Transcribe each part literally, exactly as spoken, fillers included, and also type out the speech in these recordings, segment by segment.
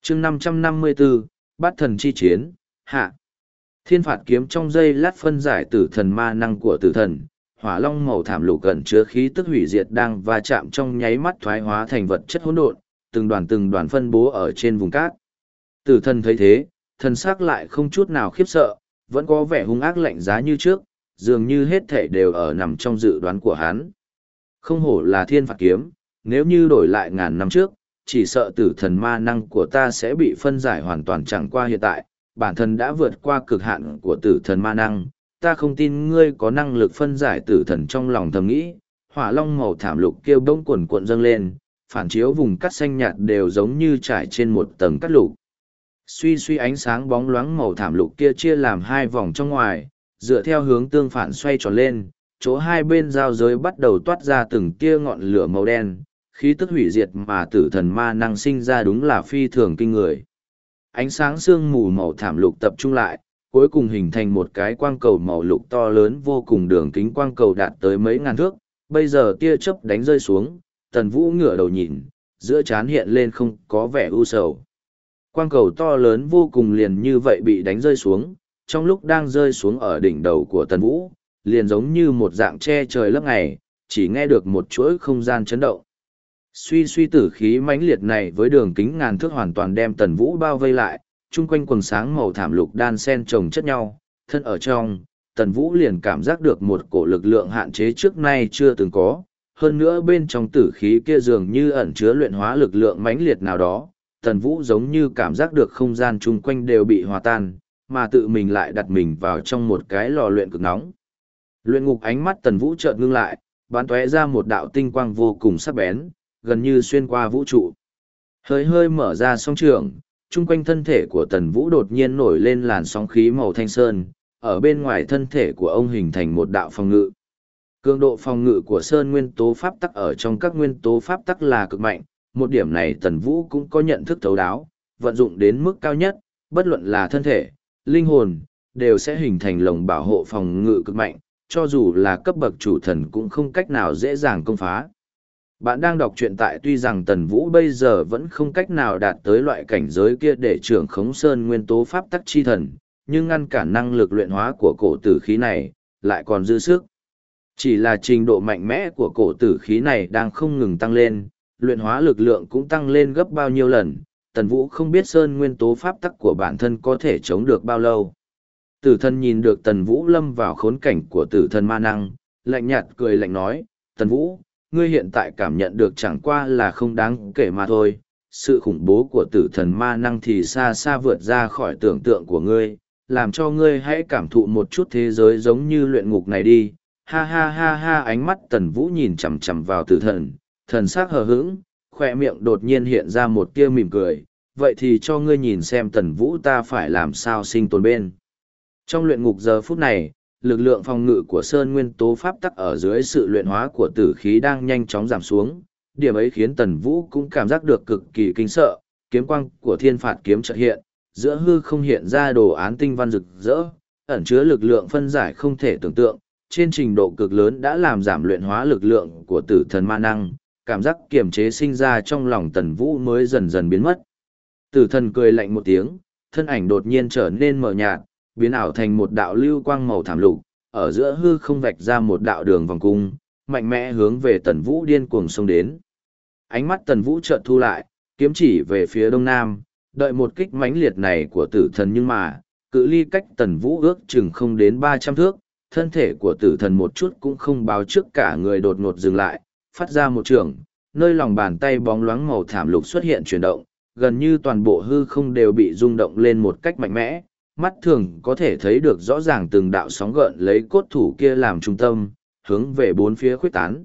chương năm trăm năm mươi bốn, bát thần chi chiến, hạ. Thiên phạt kiếm trong giây lát phân giải tử thần ma năng của tử thần, hỏa long màu thảm lục gần chứa khí tức hủy diệt đang va chạm trong nháy mắt thoái hóa thành vật chất hỗn độn, từng đoàn từng đoàn phân bố ở trên vùng cát. Tử thần thấy thế, thần sắc lại không chút nào khiếp sợ, vẫn có vẻ hung ác lạnh giá như trước, dường như hết thể đều ở nằm trong dự đoán của hắn. Không hổ là thiên phạt kiếm, nếu như đổi lại ngàn năm trước, chỉ sợ tử thần ma năng của ta sẽ bị phân giải hoàn toàn, chẳng qua hiện tại, bản thân đã vượt qua cực hạn của tử thần ma năng, ta không tin ngươi có năng lực phân giải tử thần. Trong lòng thầm nghĩ, hỏa long màu thảm lục kêu bỗng cuộn cuộn dâng lên, phản chiếu vùng cắt xanh nhạt đều giống như trải trên một tầng cắt lục. Suy suy ánh sáng bóng loáng màu thảm lục kia chia làm hai vòng trong ngoài, dựa theo hướng tương phản xoay tròn lên, chỗ hai bên giao giới bắt đầu toát ra từng tia ngọn lửa màu đen, khí tức hủy diệt mà tử thần ma năng sinh ra đúng là phi thường kinh người. Ánh sáng sương mù màu thảm lục tập trung lại, cuối cùng hình thành một cái quang cầu màu lục to lớn vô cùng, đường kính quang cầu đạt tới mấy ngàn thước, bây giờ tia chớp đánh rơi xuống, Tần Vũ ngửa đầu nhìn, giữa trán hiện lên không có vẻ u sầu. Quang cầu to lớn vô cùng liền như vậy bị đánh rơi xuống, trong lúc đang rơi xuống ở đỉnh đầu của Tần Vũ, liền giống như một dạng che trời lấp ngày, chỉ nghe được một chuỗi không gian chấn động. Suy suy tử khí mãnh liệt này với đường kính ngàn thước hoàn toàn đem Tần Vũ bao vây lại, chung quanh quần sáng màu thảm lục đan xen chồng chất nhau, thân ở trong, Tần Vũ liền cảm giác được một cổ lực lượng hạn chế trước nay chưa từng có, hơn nữa bên trong tử khí kia dường như ẩn chứa luyện hóa lực lượng mãnh liệt nào đó. Tần Vũ giống như cảm giác được không gian chung quanh đều bị hòa tan, mà tự mình lại đặt mình vào trong một cái lò luyện cực nóng. Luyện ngục, ánh mắt Tần Vũ chợt ngưng lại, bắn tóe ra một đạo tinh quang vô cùng sắc bén, gần như xuyên qua vũ trụ. Hơi hơi mở ra song trường, chung quanh thân thể của Tần Vũ đột nhiên nổi lên làn sóng khí màu thanh sơn, ở bên ngoài thân thể của ông hình thành một đạo phòng ngự. Cường độ phòng ngự của sơn nguyên tố pháp tắc ở trong các nguyên tố pháp tắc là cực mạnh, một điểm này Tần Vũ cũng có nhận thức thấu đáo, vận dụng đến mức cao nhất, bất luận là thân thể, linh hồn, đều sẽ hình thành lồng bảo hộ phòng ngự cực mạnh, cho dù là cấp bậc chủ thần cũng không cách nào dễ dàng công phá. Bạn đang đọc truyện tại, tuy rằng Tần Vũ bây giờ vẫn không cách nào đạt tới loại cảnh giới kia để trưởng khống sơn nguyên tố pháp tắc chi thần, nhưng ngăn cản năng lực luyện hóa của cổ tử khí này, lại còn dư sức. Chỉ là trình độ mạnh mẽ của cổ tử khí này đang không ngừng tăng lên, luyện hóa lực lượng cũng tăng lên gấp bao nhiêu lần, Tần Vũ không biết sơn nguyên tố pháp tắc của bản thân có thể chống được bao lâu. Tử thần nhìn được Tần Vũ lâm vào khốn cảnh của tử thần ma năng, lạnh nhạt cười lạnh nói, Tần Vũ, ngươi hiện tại cảm nhận được chẳng qua là không đáng kể mà thôi, sự khủng bố của tử thần ma năng thì xa xa vượt ra khỏi tưởng tượng của ngươi, làm cho ngươi hãy cảm thụ một chút thế giới giống như luyện ngục này đi. Ha ha ha ha, ánh mắt Tần Vũ nhìn chằm chằm vào tử thần, thần sắc hờ hững, khoe miệng đột nhiên hiện ra một tia mỉm cười, vậy thì cho ngươi nhìn xem Tần Vũ ta phải làm sao sinh tồn bên. Trong luyện ngục giờ phút này, lực lượng phòng ngự của sơn nguyên tố pháp tắc ở dưới sự luyện hóa của tử khí đang nhanh chóng giảm xuống, điểm ấy khiến Tần Vũ cũng cảm giác được cực kỳ kinh sợ, kiếm quang của thiên phạt kiếm chợt hiện, giữa hư không hiện ra đồ án tinh văn rực rỡ, ẩn chứa lực lượng phân giải không thể tưởng tượng, trên trình độ cực lớn đã làm giảm luyện hóa lực lượng của tử thần ma năng, cảm giác kiềm chế sinh ra trong lòng Tần Vũ mới dần dần biến mất. Tử thần cười lạnh một tiếng, thân ảnh đột nhiên trở nên mờ nhạt, biến ảo thành một đạo lưu quang màu thảm lục, ở giữa hư không vạch ra một đạo đường vòng cung, mạnh mẽ hướng về Tần Vũ điên cuồng xông đến. Ánh mắt Tần Vũ chợt thu lại, kiếm chỉ về phía đông nam, đợi một kích mãnh liệt này của tử thần, nhưng mà, cự ly cách Tần Vũ ước chừng không đến ba trăm thước, thân thể của tử thần một chút cũng không báo trước, cả người đột ngột dừng lại, phát ra một trường, nơi lòng bàn tay bóng loáng màu thảm lục xuất hiện chuyển động, gần như toàn bộ hư không đều bị rung động lên một cách mạnh mẽ, mắt thường có thể thấy được rõ ràng từng đạo sóng gợn lấy cốt thủ kia làm trung tâm, hướng về bốn phía khuếch tán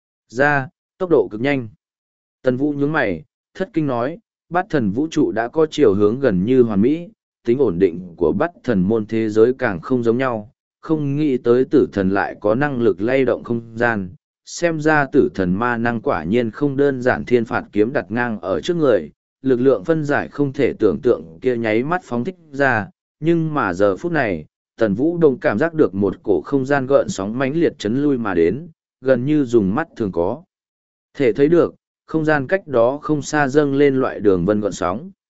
ra, tốc độ cực nhanh. Tần Vũ nhướng mày, thất kinh nói, bát thần vũ trụ đã có chiều hướng gần như hoàn mỹ, tính ổn định của bát thần môn thế giới càng không giống nhau, không nghĩ tới tử thần lại có năng lực lay động không gian. Xem ra tử thần ma năng quả nhiên không đơn giản. Thiên phạt kiếm đặt ngang ở trước người, lực lượng phân giải không thể tưởng tượng kia nháy mắt phóng thích ra, nhưng mà giờ phút này, Tần Vũ Đông cảm giác được một cổ không gian gợn sóng mãnh liệt chấn lui mà đến, gần như dùng mắt thường có thể thấy được, không gian cách đó không xa dâng lên loại đường vân gợn sóng.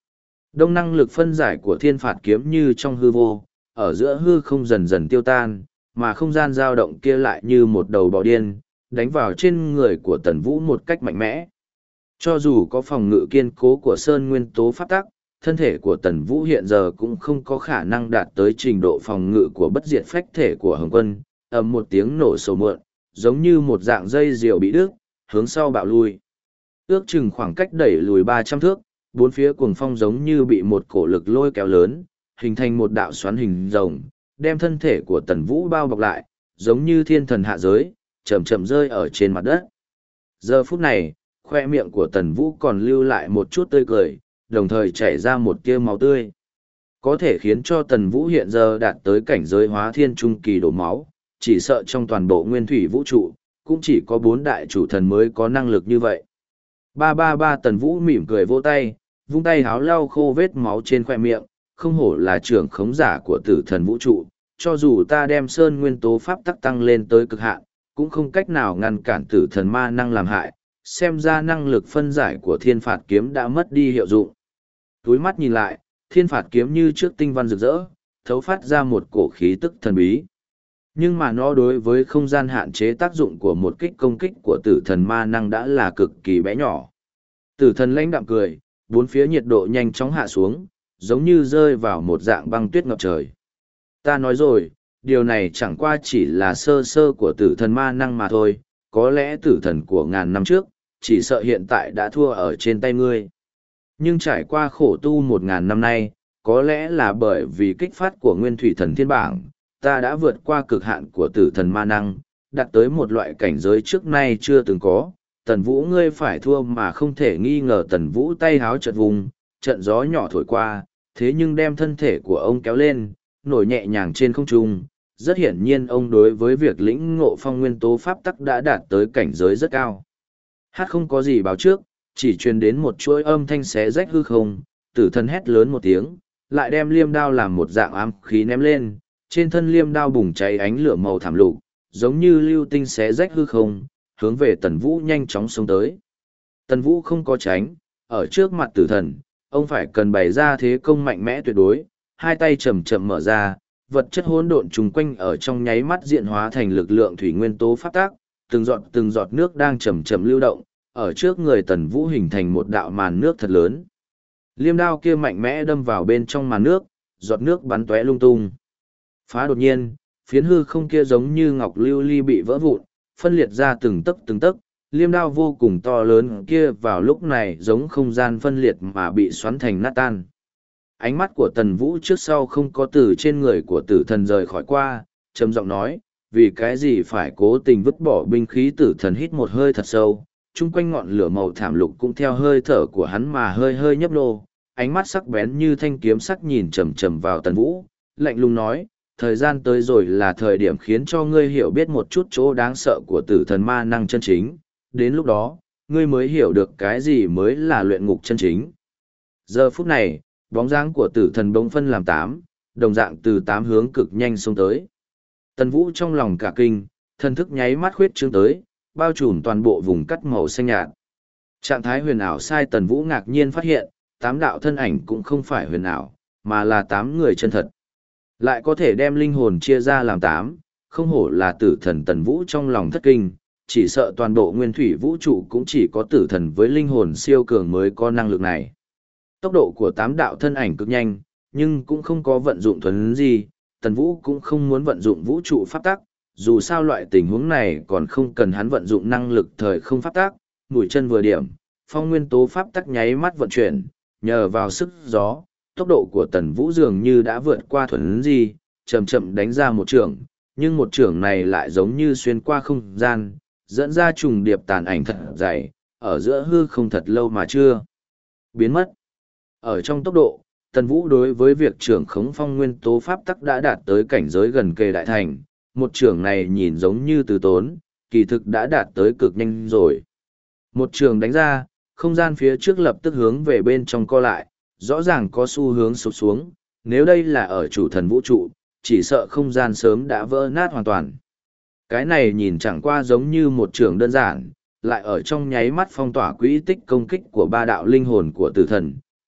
Đông năng lực phân giải của thiên phạt kiếm như trong hư vô, ở giữa hư không dần dần tiêu tan, mà không gian dao động kia lại như một đầu bò điên, đánh vào trên người của Tần Vũ một cách mạnh mẽ. Cho dù có phòng ngự kiên cố của Sơn Nguyên tố pháp tắc, thân thể của Tần Vũ hiện giờ cũng không có khả năng đạt tới trình độ phòng ngự của bất diệt phách thể của Hồng Quân, ầm một tiếng nổ sầu mượn, giống như một dạng dây diều bị đứt, hướng sau bạo lui. Ước chừng khoảng cách đẩy lùi ba trăm thước, bốn phía cuồng phong giống như bị một cổ lực lôi kéo lớn, hình thành một đạo xoắn hình rồng, đem thân thể của Tần Vũ bao bọc lại, giống như thiên thần hạ giới, chậm chậm rơi ở trên mặt đất. Giờ phút này, khoe miệng của Tần Vũ còn lưu lại một chút tươi cười, đồng thời chảy ra một tia máu tươi. Có thể khiến cho Tần Vũ hiện giờ đạt tới cảnh giới hóa thiên trung kỳ đổ máu, chỉ sợ trong toàn bộ nguyên thủy vũ trụ, cũng chỉ có bốn đại chủ thần mới có năng lực như vậy. Ba ba ba Tần Vũ mỉm cười vỗ tay, vung tay háo lau khô vết máu trên khoe miệng, không hổ là trưởng khống giả của tử thần vũ trụ, cho dù ta đem sơn nguyên tố pháp tắc tăng lên tới cực hạn, cũng không cách nào ngăn cản tử thần ma năng làm hại, xem ra năng lực phân giải của thiên phạt kiếm đã mất đi hiệu dụng. Túi mắt nhìn lại, thiên phạt kiếm như trước tinh văn rực rỡ, thấu phát ra một cổ khí tức thần bí. Nhưng mà nó đối với không gian hạn chế tác dụng của một kích công kích của tử thần ma năng đã là cực kỳ bé nhỏ. Tử thần lãnh đạm cười, bốn phía nhiệt độ nhanh chóng hạ xuống, giống như rơi vào một dạng băng tuyết ngập trời. Ta nói rồi, điều này chẳng qua chỉ là sơ sơ của tử thần ma năng mà thôi, có lẽ tử thần của ngàn năm trước, chỉ sợ hiện tại đã thua ở trên tay ngươi. Nhưng trải qua khổ tu một ngàn năm nay, có lẽ là bởi vì kích phát của nguyên thủy thần thiên bảng, ta đã vượt qua cực hạn của tử thần ma năng, đạt tới một loại cảnh giới trước nay chưa từng có. Tần Vũ ngươi phải thua mà không thể nghi ngờ. Tần Vũ tay háo chợt vùng, trận gió nhỏ thổi qua, thế nhưng đem thân thể của ông kéo lên, nổi nhẹ nhàng trên không trung. Rất hiển nhiên ông đối với việc lĩnh ngộ phong nguyên tố pháp tắc đã đạt tới cảnh giới rất cao. Hát không có gì báo trước, chỉ truyền đến một chuỗi âm thanh xé rách hư không, tử thần hét lớn một tiếng, lại đem liêm đao làm một dạng ám khí ném lên, trên thân liêm đao bùng cháy ánh lửa màu thảm lục, giống như lưu tinh xé rách hư không, hướng về Tần Vũ nhanh chóng xông tới. Tần Vũ không có tránh, ở trước mặt tử thần, ông phải cần bày ra thế công mạnh mẽ tuyệt đối, hai tay chậm chậm mở ra, vật chất hỗn độn trùng quanh ở trong nháy mắt diện hóa thành lực lượng thủy nguyên tố pháp tác, từng giọt từng giọt nước đang chậm chậm lưu động, ở trước người Tần Vũ hình thành một đạo màn nước thật lớn. Liêm đao kia mạnh mẽ đâm vào bên trong màn nước, giọt nước bắn tóe lung tung. Phá đột nhiên, phiến hư không kia giống như ngọc lưu ly bị vỡ vụn, phân liệt ra từng tấc từng tấc, liêm đao vô cùng to lớn kia vào lúc này giống không gian phân liệt mà bị xoắn thành nát tan. Ánh mắt của Tần Vũ trước sau không có từ trên người của tử thần rời khỏi qua, trầm giọng nói, vì cái gì phải cố tình vứt bỏ binh khí. Tử thần hít một hơi thật sâu, chung quanh ngọn lửa màu thảm lục cũng theo hơi thở của hắn mà hơi hơi nhấp nô, ánh mắt sắc bén như thanh kiếm sắc nhìn chầm chầm vào Tần Vũ, lạnh lùng nói, thời gian tới rồi là thời điểm khiến cho ngươi hiểu biết một chút chỗ đáng sợ của tử thần ma năng chân chính, đến lúc đó, ngươi mới hiểu được cái gì mới là luyện ngục chân chính. Giờ phút này, bóng dáng của tử thần bỗng phân làm tám, đồng dạng từ tám hướng cực nhanh xông tới. Tần Vũ trong lòng cả kinh, thần thức nháy mắt khuyết trương tới, bao trùm toàn bộ vùng cắt màu xanh nhạt. Trạng thái huyền ảo sai Tần Vũ ngạc nhiên phát hiện, tám đạo thân ảnh cũng không phải huyền ảo, mà là tám người chân thật. Lại có thể đem linh hồn chia ra làm tám, không hổ là tử thần. Tần Vũ trong lòng thất kinh, chỉ sợ toàn bộ nguyên thủy vũ trụ cũng chỉ có tử thần với linh hồn siêu cường mới có năng lực này. Tốc độ của tám đạo thân ảnh cực nhanh, nhưng cũng không có vận dụng thuần gì, Tần Vũ cũng không muốn vận dụng vũ trụ pháp tắc, dù sao loại tình huống này còn không cần hắn vận dụng năng lực thời không pháp tắc, mũi chân vừa điểm, phong nguyên tố pháp tắc nháy mắt vận chuyển, nhờ vào sức gió, tốc độ của Tần Vũ dường như đã vượt qua thuần gì, chậm chậm đánh ra một trường, nhưng một trường này lại giống như xuyên qua không gian, dẫn ra trùng điệp tàn ảnh thật dày, ở giữa hư không thật lâu mà chưa biến mất. Ở trong tốc độ, Tần Vũ đối với việc trưởng khống phong nguyên tố pháp tắc đã đạt tới cảnh giới gần kề đại thành, một trường này nhìn giống như từ tốn, kỳ thực đã đạt tới cực nhanh rồi. Một trường đánh ra, không gian phía trước lập tức hướng về bên trong co lại, rõ ràng có xu hướng sụp xuống, nếu đây là ở chủ thần vũ trụ, chỉ sợ không gian sớm đã vỡ nát hoàn toàn. Cái này nhìn chẳng qua giống như một trường đơn giản, lại ở trong nháy mắt phong tỏa quỹ tích công kích của ba đạo linh hồn của tử thần,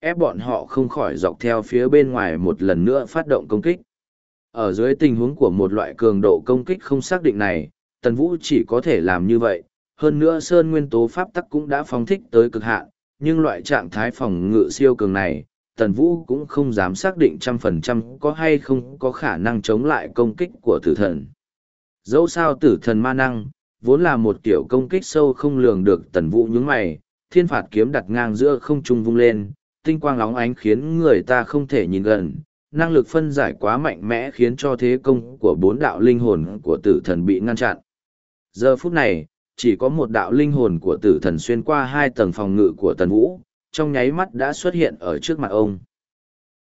ép bọn họ không khỏi dọc theo phía bên ngoài một lần nữa phát động công kích. Ở dưới tình huống của một loại cường độ công kích không xác định này, Tần Vũ chỉ có thể làm như vậy, hơn nữa Sơn Nguyên tố pháp tắc cũng đã phóng thích tới cực hạn, nhưng loại trạng thái phòng ngự siêu cường này, Tần Vũ cũng không dám xác định trăm phần trăm có hay không có khả năng chống lại công kích của tử thần. Dẫu sao tử thần ma năng, vốn là một kiểu công kích sâu không lường được. Tần Vũ nhướng mày, thiên phạt kiếm đặt ngang giữa không trung vung lên, tinh quang lóng ánh khiến người ta không thể nhìn gần. Năng lực phân giải quá mạnh mẽ khiến cho thế công của bốn đạo linh hồn của tử thần bị ngăn chặn. Giờ phút này, chỉ có một đạo linh hồn của tử thần xuyên qua hai tầng phòng ngự của Tần Vũ, trong nháy mắt đã xuất hiện ở trước mặt ông.